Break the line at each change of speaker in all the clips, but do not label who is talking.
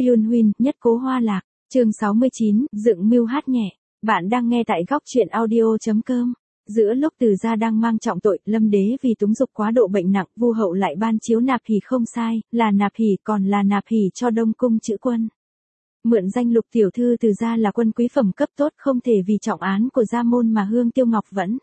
Yun Huynh, nhất cố hoa lạc, chương 69, dựng mưu hát nhẹ. Bạn đang nghe tại góc truyện audio.com. Giữa lúc Từ Gia đang mang trọng tội, Lâm Đế vì túng dục quá độ bệnh nặng, Vu hậu lại ban chiếu nạp hỷ không sai, là nạp hỷ còn là nạp hỷ cho Đông cung chữ quân. Mượn danh Lục tiểu thư Từ Gia là quân quý phẩm cấp tốt, không thể vì trọng án của gia môn mà hương tiêu ngọc vẫn.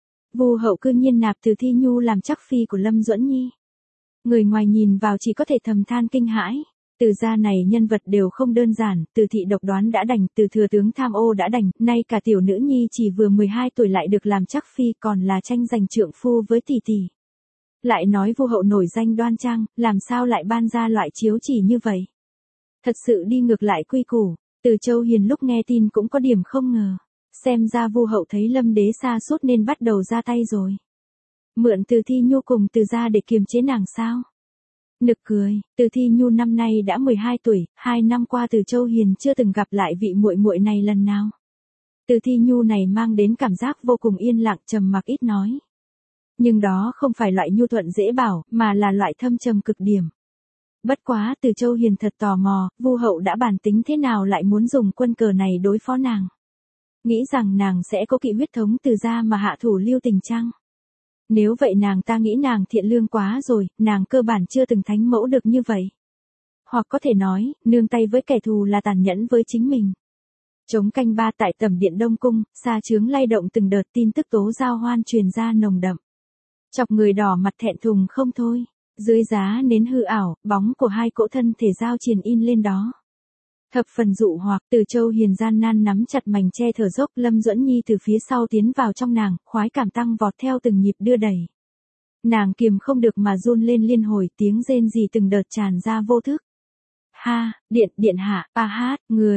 Vu hậu cư nhiên nạp Từ Thi Nhu làm chắc phi của Lâm Duẫn Nhi. Người ngoài nhìn vào chỉ có thể thầm than kinh hãi. Từ Gia này nhân vật đều không đơn giản, Từ thị độc đoán đã đành, Từ thừa tướng tham ô đã đành, nay cả tiểu nữ nhi chỉ vừa 12 tuổi lại được làm chắc phi, còn là tranh giành trượng phu với tỷ tỷ. Lại nói Vu hậu nổi danh đoan trang, làm sao lại ban ra loại chiếu chỉ như vậy? Thật sự đi ngược lại quy củ. Từ Châu Hiền lúc nghe tin cũng có điểm không ngờ. Xem ra Vu hậu thấy Lâm Đế sa sút nên bắt đầu ra tay rồi. Mượn Từ Thi Nhu cùng Từ Gia để kiềm chế nàng sao? Nực cười, Từ Thi Nhu năm nay đã 12 tuổi, 2 năm qua Từ Châu Hiền chưa từng gặp lại vị muội muội này lần nào. Từ Thi Nhu này mang đến cảm giác vô cùng yên lặng, trầm mặc ít nói. Nhưng đó không phải loại nhu thuận dễ bảo, mà là loại thâm trầm cực điểm. Bất quá Từ Châu Hiền thật tò mò, Vu hậu đã bản tính thế nào lại muốn dùng quân cờ này đối phó nàng. Nghĩ rằng nàng sẽ có kỵ huyết thống Từ Gia mà hạ thủ lưu tình chăng? Nếu vậy nàng ta nghĩ nàng thiện lương quá rồi, nàng cơ bản chưa từng thánh mẫu được như vậy. Hoặc có thể nói, nương tay với kẻ thù là tàn nhẫn với chính mình. Trống canh ba tại tẩm điện Đông Cung, xa chướng lay động từng đợt tin tức tố giao hoan truyền ra nồng đậm. Chọc người đỏ mặt thẹn thùng không thôi. Dưới giá nến hư ảo, bóng của hai cỗ thân thể giao triền in lên đó. Thập phần dụ hoặc, Từ Châu Hiền gian nan nắm chặt mảnh che thở dốc, Lâm Duẫn Nhi từ phía sau tiến vào trong nàng, khoái cảm tăng vọt theo từng nhịp đưa đẩy. Nàng kiềm không được mà run lên liên hồi, tiếng rên rỉ từng đợt tràn ra vô thức. Ha, điện hạ, hát,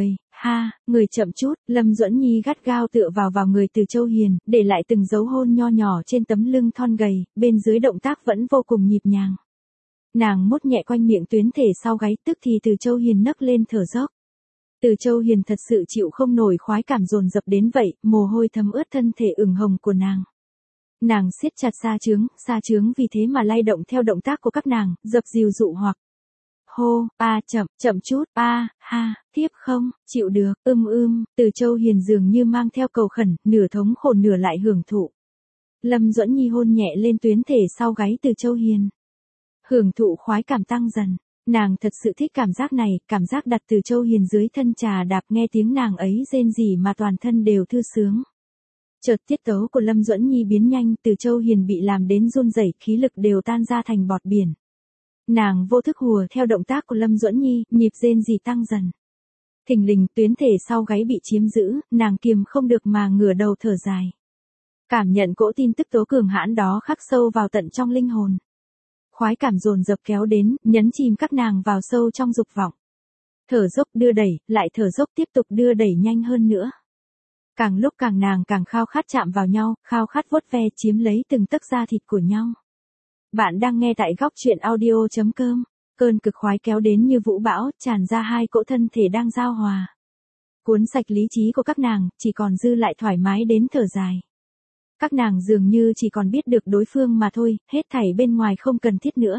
người chậm chút, Lâm Duẫn Nhi gắt gao tựa vào người Từ Châu Hiền, để lại từng dấu hôn nho nhỏ trên tấm lưng thon gầy, bên dưới động tác vẫn vô cùng nhịp nhàng. Nàng mút nhẹ quanh miệng tuyến thể sau gáy, tức thì Từ Châu Hiền nấc lên thở dốc. Từ Châu Hiền thật sự chịu không nổi khoái cảm dồn dập đến vậy, mồ hôi thấm ướt thân thể ửng hồng của nàng. Nàng siết chặt sa chướng vì thế mà lay động theo động tác của các nàng, dập dìu dụ hoặc. Hô, chậm chút, ha, tiếp không, chịu được, Từ Châu Hiền dường như mang theo cầu khẩn, nửa thống khổ nửa lại hưởng thụ. Lâm Duẫn Nhi hôn nhẹ lên tuyến thể sau gáy Từ Châu Hiền. Hưởng thụ khoái cảm tăng dần. Nàng thật sự thích cảm giác này, cảm giác đặt Từ Châu Hiền dưới thân trà đạp, nghe tiếng nàng ấy rên rỉ mà toàn thân đều thư sướng. Chợt tiết tấu của Lâm Duẫn Nhi biến nhanh, Từ Châu Hiền bị làm đến run rẩy, khí lực đều tan ra thành bọt biển. Nàng vô thức hùa theo động tác của Lâm Duẫn Nhi, nhịp rên rỉ tăng dần. Thình lình tuyến thể sau gáy bị chiếm giữ, nàng kiềm không được mà ngửa đầu thở dài. Cảm nhận cỗ tin tức tố cường hãn đó khắc sâu vào tận trong linh hồn. Khoái cảm dồn dập kéo đến, nhấn chìm các nàng vào sâu trong dục vọng. Thở dốc đưa đẩy, lại thở dốc tiếp tục đưa đẩy nhanh hơn nữa. Càng lúc càng nàng càng khao khát chạm vào nhau, khao khát vuốt ve chiếm lấy từng tấc da thịt của nhau. Bạn đang nghe tại góc truyện audio.com. Cơn cực khoái kéo đến như vũ bão, tràn ra hai cỗ thân thể đang giao hòa. Cuốn sạch lý trí của các nàng, chỉ còn dư lại thoải mái đến thở dài. Các nàng dường như chỉ còn biết được đối phương mà thôi, hết thảy bên ngoài không cần thiết nữa.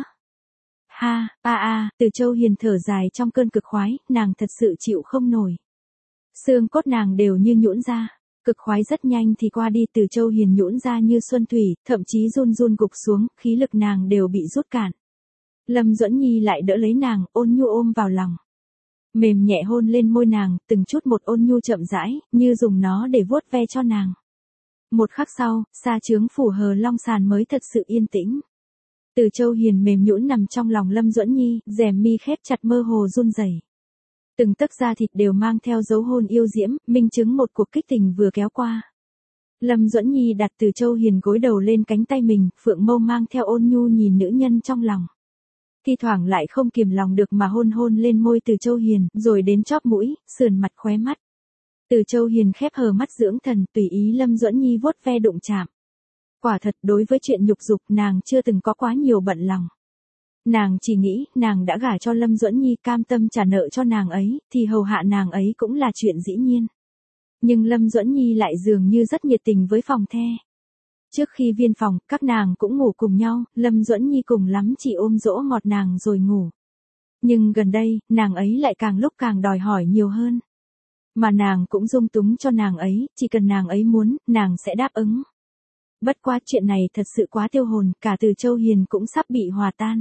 Từ Châu Hiền thở dài trong cơn cực khoái, nàng thật sự chịu không nổi. Xương cốt nàng đều như nhũn ra, cực khoái rất nhanh thì qua đi, Từ Châu Hiền nhũn ra như xuân thủy, thậm chí run gục xuống, khí lực nàng đều bị rút cạn. Lâm Duẫn Nhi lại đỡ lấy nàng, ôn nhu ôm vào lòng. Mềm nhẹ hôn lên môi nàng, từng chút một ôn nhu chậm rãi, như dùng nó để vuốt ve cho nàng. Một khắc sau, sa chướng phủ hờ long sàn mới thật sự yên tĩnh. Từ Châu Hiền mềm nhũn nằm trong lòng Lâm Duẫn Nhi, rèm mi khép chặt mơ hồ run rẩy. Từng tấc da thịt đều mang theo dấu hôn yêu diễm, minh chứng một cuộc kích tình vừa kéo qua. Lâm Duẫn Nhi đặt Từ Châu Hiền gối đầu lên cánh tay mình, phượng mâu mang theo ôn nhu nhìn nữ nhân trong lòng. Thi thoảng lại không kiềm lòng được mà hôn lên môi Từ Châu Hiền, rồi đến chóp mũi, sườn mặt khóe mắt. Từ Châu Hiền khép hờ mắt dưỡng thần, tùy ý Lâm Duẫn Nhi vuốt ve đụng chạm. Quả thật, đối với chuyện nhục dục, nàng chưa từng có quá nhiều bận lòng. Nàng chỉ nghĩ, nàng đã gả cho Lâm Duẫn Nhi, cam tâm trả nợ cho nàng ấy, thì hầu hạ nàng ấy cũng là chuyện dĩ nhiên. Nhưng Lâm Duẫn Nhi lại dường như rất nhiệt tình với phòng the. Trước khi viên phòng, các nàng cũng ngủ cùng nhau, Lâm Duẫn Nhi cùng lắm chỉ ôm dỗ ngọt nàng rồi ngủ. Nhưng gần đây, nàng ấy lại càng lúc càng đòi hỏi nhiều hơn. Mà nàng cũng dung túng cho nàng ấy, chỉ cần nàng ấy muốn, nàng sẽ đáp ứng. Bất quá chuyện này thật sự quá tiêu hồn, cả Từ Châu Hiền cũng sắp bị hòa tan.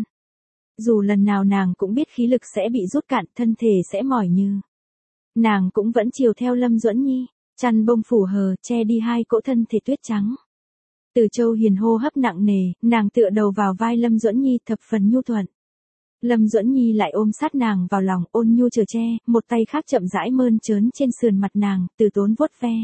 Dù lần nào nàng cũng biết khí lực sẽ bị rút cạn, thân thể sẽ mỏi như. Nàng cũng vẫn chiều theo Lâm Duẫn Nhi, chăn bông phủ hờ, che đi hai cỗ thân thể tuyết trắng. Từ Châu Hiền hô hấp nặng nề, nàng tựa đầu vào vai Lâm Duẫn Nhi thập phần nhu thuận. Lâm Duẫn Nhi lại ôm sát nàng vào lòng, ôn nhu chở che, một tay khác chậm rãi mơn trớn trên sườn mặt nàng, từ tốn vuốt ve.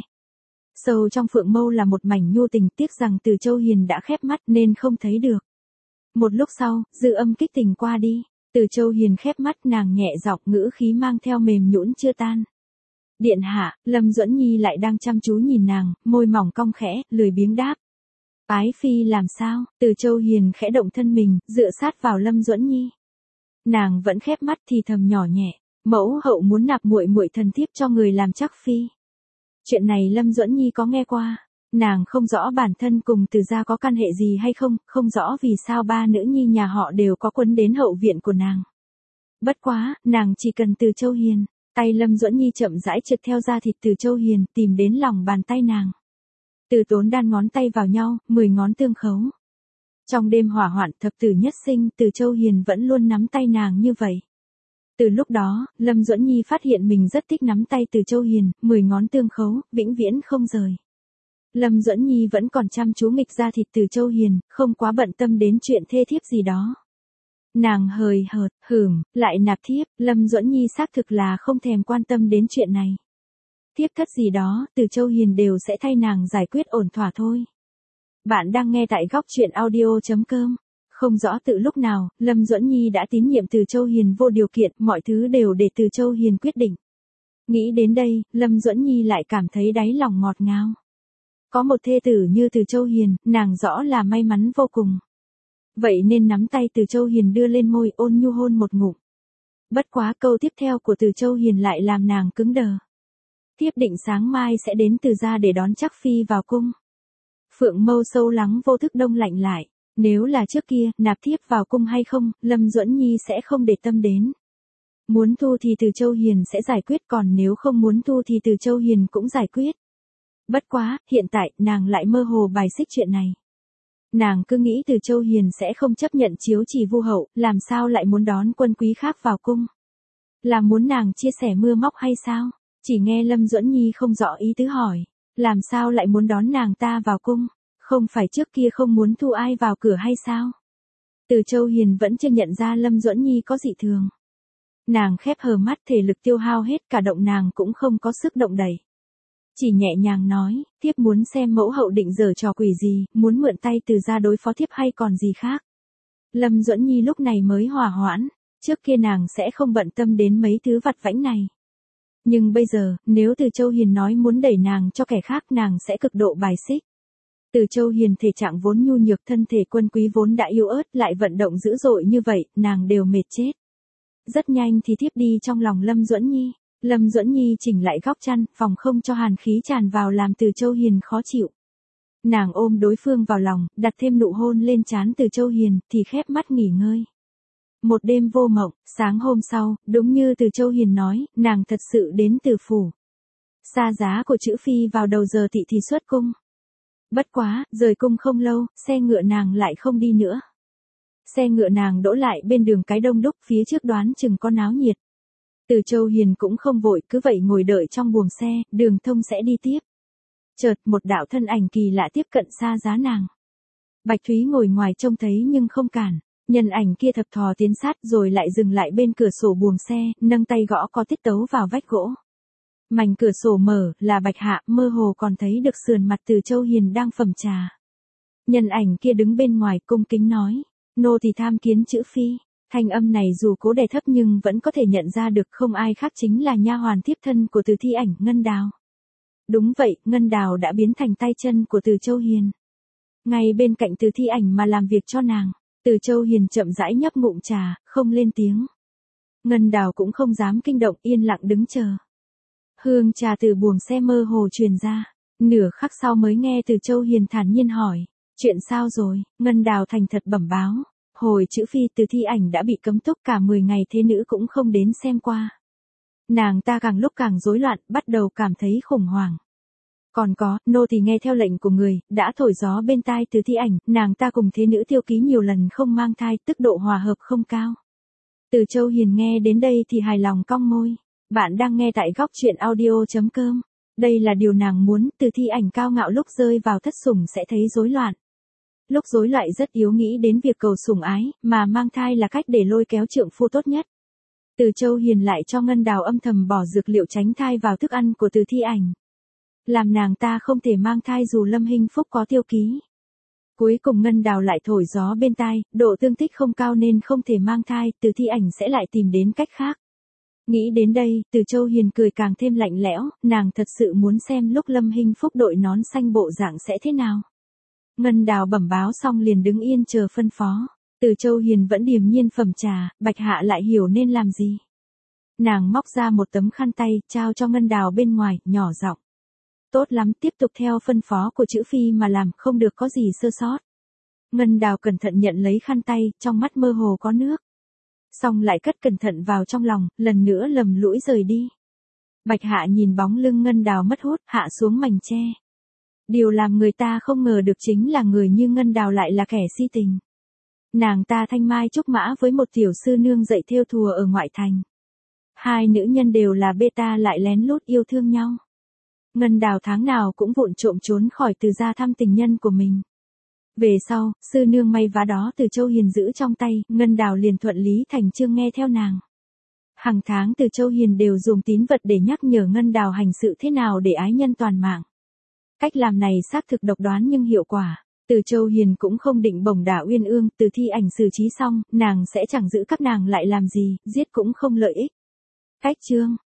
Sâu trong phượng mâu là một mảnh nhu tình, tiếc rằng Từ Châu Hiền đã khép mắt nên không thấy được. Một lúc sau, dư âm kích tình qua đi, Từ Châu Hiền khép mắt, nàng nhẹ giọng, ngữ khí mang theo mềm nhũn chưa tan. Điện hạ, Lâm Duẫn Nhi lại đang chăm chú nhìn nàng, môi mỏng cong khẽ, lười biếng đáp. Ái phi làm sao? Từ Châu Hiền khẽ động thân mình, dựa sát vào Lâm Duẫn Nhi. Nàng vẫn khép mắt thì thầm nhỏ nhẹ, mẫu hậu muốn nạp muội muội thần thiếp cho người làm chắc phi. Chuyện này Lâm Duẫn Nhi có nghe qua, nàng không rõ bản thân cùng Từ gia có căn hệ gì hay không, không rõ vì sao ba nữ nhi nhà họ đều có quấn đến hậu viện của nàng. Bất quá, nàng chỉ cần Từ Châu Hiền, tay Lâm Duẫn Nhi chậm rãi trượt theo da thịt Từ Châu Hiền, tìm đến lòng bàn tay nàng. Từ tốn đan ngón tay vào nhau, 10 ngón tương khấu. Trong đêm hỏa hoạn thập tử nhất sinh, Từ Châu Hiền vẫn luôn nắm tay nàng như vậy. Từ lúc đó, Lâm Duẫn Nhi phát hiện mình rất thích nắm tay Từ Châu Hiền, 10 ngón tương khấu, vĩnh viễn không rời. Lâm Duẫn Nhi vẫn còn chăm chú nghịch da thịt Từ Châu Hiền, không quá bận tâm đến chuyện thê thiếp gì đó. Nàng hời hợt, lại nạp thiếp, Lâm Duẫn Nhi xác thực là không thèm quan tâm đến chuyện này. Thiếp thất gì đó, Từ Châu Hiền đều sẽ thay nàng giải quyết ổn thỏa thôi. Bạn đang nghe tại góc truyện audio.com. Không rõ từ lúc nào, Lâm Duẫn Nhi đã tín nhiệm Từ Châu Hiền vô điều kiện, mọi thứ đều để Từ Châu Hiền quyết định. Nghĩ đến đây, Lâm Duẫn Nhi lại cảm thấy đáy lòng ngọt ngào. Có một thê tử như Từ Châu Hiền, nàng rõ là may mắn vô cùng. Vậy nên nắm tay Từ Châu Hiền đưa lên môi, ôn nhu hôn một ngụm. Bất quá câu tiếp theo của Từ Châu Hiền lại làm nàng cứng đờ. Thiếp định sáng mai sẽ đến Từ gia để đón chắc phi vào cung. Phượng mâu sâu lắng vô thức đông lạnh lại. Nếu là trước kia, nạp thiếp vào cung hay không, Lâm Duẫn Nhi sẽ không để tâm đến. Muốn thu thì Từ Châu Hiền sẽ giải quyết, còn nếu không muốn thu thì Từ Châu Hiền cũng giải quyết. Bất quá, hiện tại, nàng lại mơ hồ bài xích chuyện này. Nàng cứ nghĩ Từ Châu Hiền sẽ không chấp nhận chiếu chỉ Vu hậu, làm sao lại muốn đón quân quý khác vào cung. Là muốn nàng chia sẻ mưa móc hay sao? Chỉ nghe Lâm Duẫn Nhi không rõ ý tứ hỏi. Làm sao lại muốn đón nàng ta vào cung? Không phải trước kia không muốn thu ai vào cửa hay sao? Từ Châu Hiền vẫn chưa nhận ra Lâm Duẫn Nhi có dị thường. Nàng khép hờ mắt, thể lực tiêu hao hết, cả động nàng cũng không có sức động đẩy. Chỉ nhẹ nhàng nói, thiếp muốn xem mẫu hậu định giở trò quỷ gì, muốn mượn tay Từ gia đối phó thiếp hay còn gì khác. Lâm Duẫn Nhi lúc này mới hòa hoãn, trước kia nàng sẽ không bận tâm đến mấy thứ vặt vãnh này. Nhưng bây giờ, nếu Từ Châu Hiền nói muốn đẩy nàng cho kẻ khác, nàng sẽ cực độ bài xích. Từ Châu Hiền thể trạng vốn nhu nhược, thân thể quân quý vốn đã yếu ớt, lại vận động dữ dội như vậy, nàng đều mệt chết. Rất nhanh thì thiếp đi trong lòng Lâm Duẫn Nhi. Lâm Duẫn Nhi chỉnh lại góc chăn, phòng không cho hàn khí tràn vào làm Từ Châu Hiền khó chịu. Nàng ôm đối phương vào lòng, đặt thêm nụ hôn lên trán Từ Châu Hiền, thì khép mắt nghỉ ngơi. Một đêm vô mộng, sáng hôm sau, đúng như Từ Châu Hiền nói, nàng thật sự đến Từ phủ. Xa giá của chữ phi vào đầu giờ thị thì xuất cung. Bất quá, rời cung không lâu, xe ngựa nàng lại không đi nữa. Xe ngựa nàng đỗ lại bên đường cái đông đúc, phía trước đoán chừng có náo nhiệt. Từ Châu Hiền cũng không vội, cứ vậy ngồi đợi trong buồng xe, đường thông sẽ đi tiếp. Chợt, một đạo thân ảnh kỳ lạ tiếp cận xa giá nàng. Bạch Thúy ngồi ngoài trông thấy nhưng không cản. Nhân ảnh kia thập thò tiến sát rồi lại dừng lại bên cửa sổ buồng xe, nâng tay gõ có tiết tấu vào vách gỗ. Mảnh cửa sổ mở, là Bạch Hạ, mơ hồ còn thấy được sườn mặt Từ Châu Hiền đang phẩm trà. Nhân ảnh kia đứng bên ngoài cung kính nói, nô thì tham kiến chữ phi. Thanh âm này dù cố đè thấp nhưng vẫn có thể nhận ra được, không ai khác chính là nha hoàn thiếp thân của Từ Thi Ảnh, Ngân Đào. Đúng vậy, Ngân Đào đã biến thành tay chân của Từ Châu Hiền. Ngay bên cạnh Từ Thi Ảnh mà làm việc cho nàng. Từ Châu Hiền chậm rãi nhấp ngụm trà, không lên tiếng. Ngân Đào cũng không dám kinh động, yên lặng đứng chờ. Hương trà từ buồng xe mơ hồ truyền ra. Nửa khắc sau mới nghe Từ Châu Hiền thản nhiên hỏi, chuyện sao rồi? Ngân Đào thành thật bẩm báo. hồi chữ phi Từ Thi Ảnh đã bị cấm túc cả 10 ngày thế nữ cũng không đến xem qua. Nàng ta càng lúc càng rối loạn, bắt đầu cảm thấy khủng hoảng. Còn có, nô tỳ nghe theo lệnh của người, đã thổi gió bên tai Từ Thi Ảnh, nàng ta cùng thế nữ Tiêu Ký nhiều lần không mang thai, tức độ hòa hợp không cao. Từ Châu Hiền nghe đến đây thì hài lòng cong môi. Bạn đang nghe tại góc truyện audio.com. Đây là điều nàng muốn, Từ Thi Ảnh cao ngạo lúc rơi vào thất sủng sẽ thấy rối loạn. Lúc rối lại rất yếu nghĩ đến việc cầu sủng ái, mà mang thai là cách để lôi kéo trượng phu tốt nhất. Từ Châu Hiền lại cho Ngân Đào âm thầm bỏ dược liệu tránh thai vào thức ăn của Từ Thi Ảnh. Làm nàng ta không thể mang thai dù Lâm Hinh Phúc có Tiêu Ký. Cuối cùng Ngân Đào lại thổi gió bên tai, độ tương thích không cao nên không thể mang thai, Từ Thi Ảnh sẽ lại tìm đến cách khác. Nghĩ đến đây, Từ Châu Hiền cười càng thêm lạnh lẽo, nàng thật sự muốn xem lúc Lâm Hinh Phúc đội nón xanh bộ dạng sẽ thế nào. Ngân Đào bẩm báo xong liền đứng yên chờ phân phó. Từ Châu Hiền vẫn điềm nhiên phẩm trà, Bạch Hạ lại hiểu nên làm gì. Nàng móc ra một tấm khăn tay, trao cho Ngân Đào bên ngoài, nhỏ giọng. Tốt lắm, tiếp tục theo phân phó của chữ phi mà làm, không được có gì sơ sót. Ngân Đào cẩn thận nhận lấy khăn tay, trong mắt mơ hồ có nước. Xong lại cất cẩn thận vào trong lòng, lần nữa lầm lũi rời đi. Bạch Hạ nhìn bóng lưng Ngân Đào mất hút, hạ xuống mành tre. Điều làm người ta không ngờ được chính là người như Ngân Đào lại là kẻ si tình. Nàng ta thanh mai trúc mã với một tiểu sư nương dạy thêu thùa ở ngoại thành. Hai nữ nhân đều là beta lại lén lút yêu thương nhau. Ngân Đào tháng nào cũng vụng trộm trốn khỏi Từ gia thăm tình nhân của mình. Về sau, sư nương may vá đó Từ Châu Hiền giữ trong tay, Ngân Đào liền thuận lý thành chương nghe theo nàng. Hàng tháng Từ Châu Hiền đều dùng tín vật để nhắc nhở Ngân Đào hành sự thế nào để ái nhân toàn mạng. Cách làm này xác thực độc đoán nhưng hiệu quả. Từ Châu Hiền cũng không định bổng đả Uyên Ương, Từ Thi Ảnh xử trí xong, nàng sẽ chẳng giữ các nàng lại làm gì, giết cũng không lợi ích. Cách chương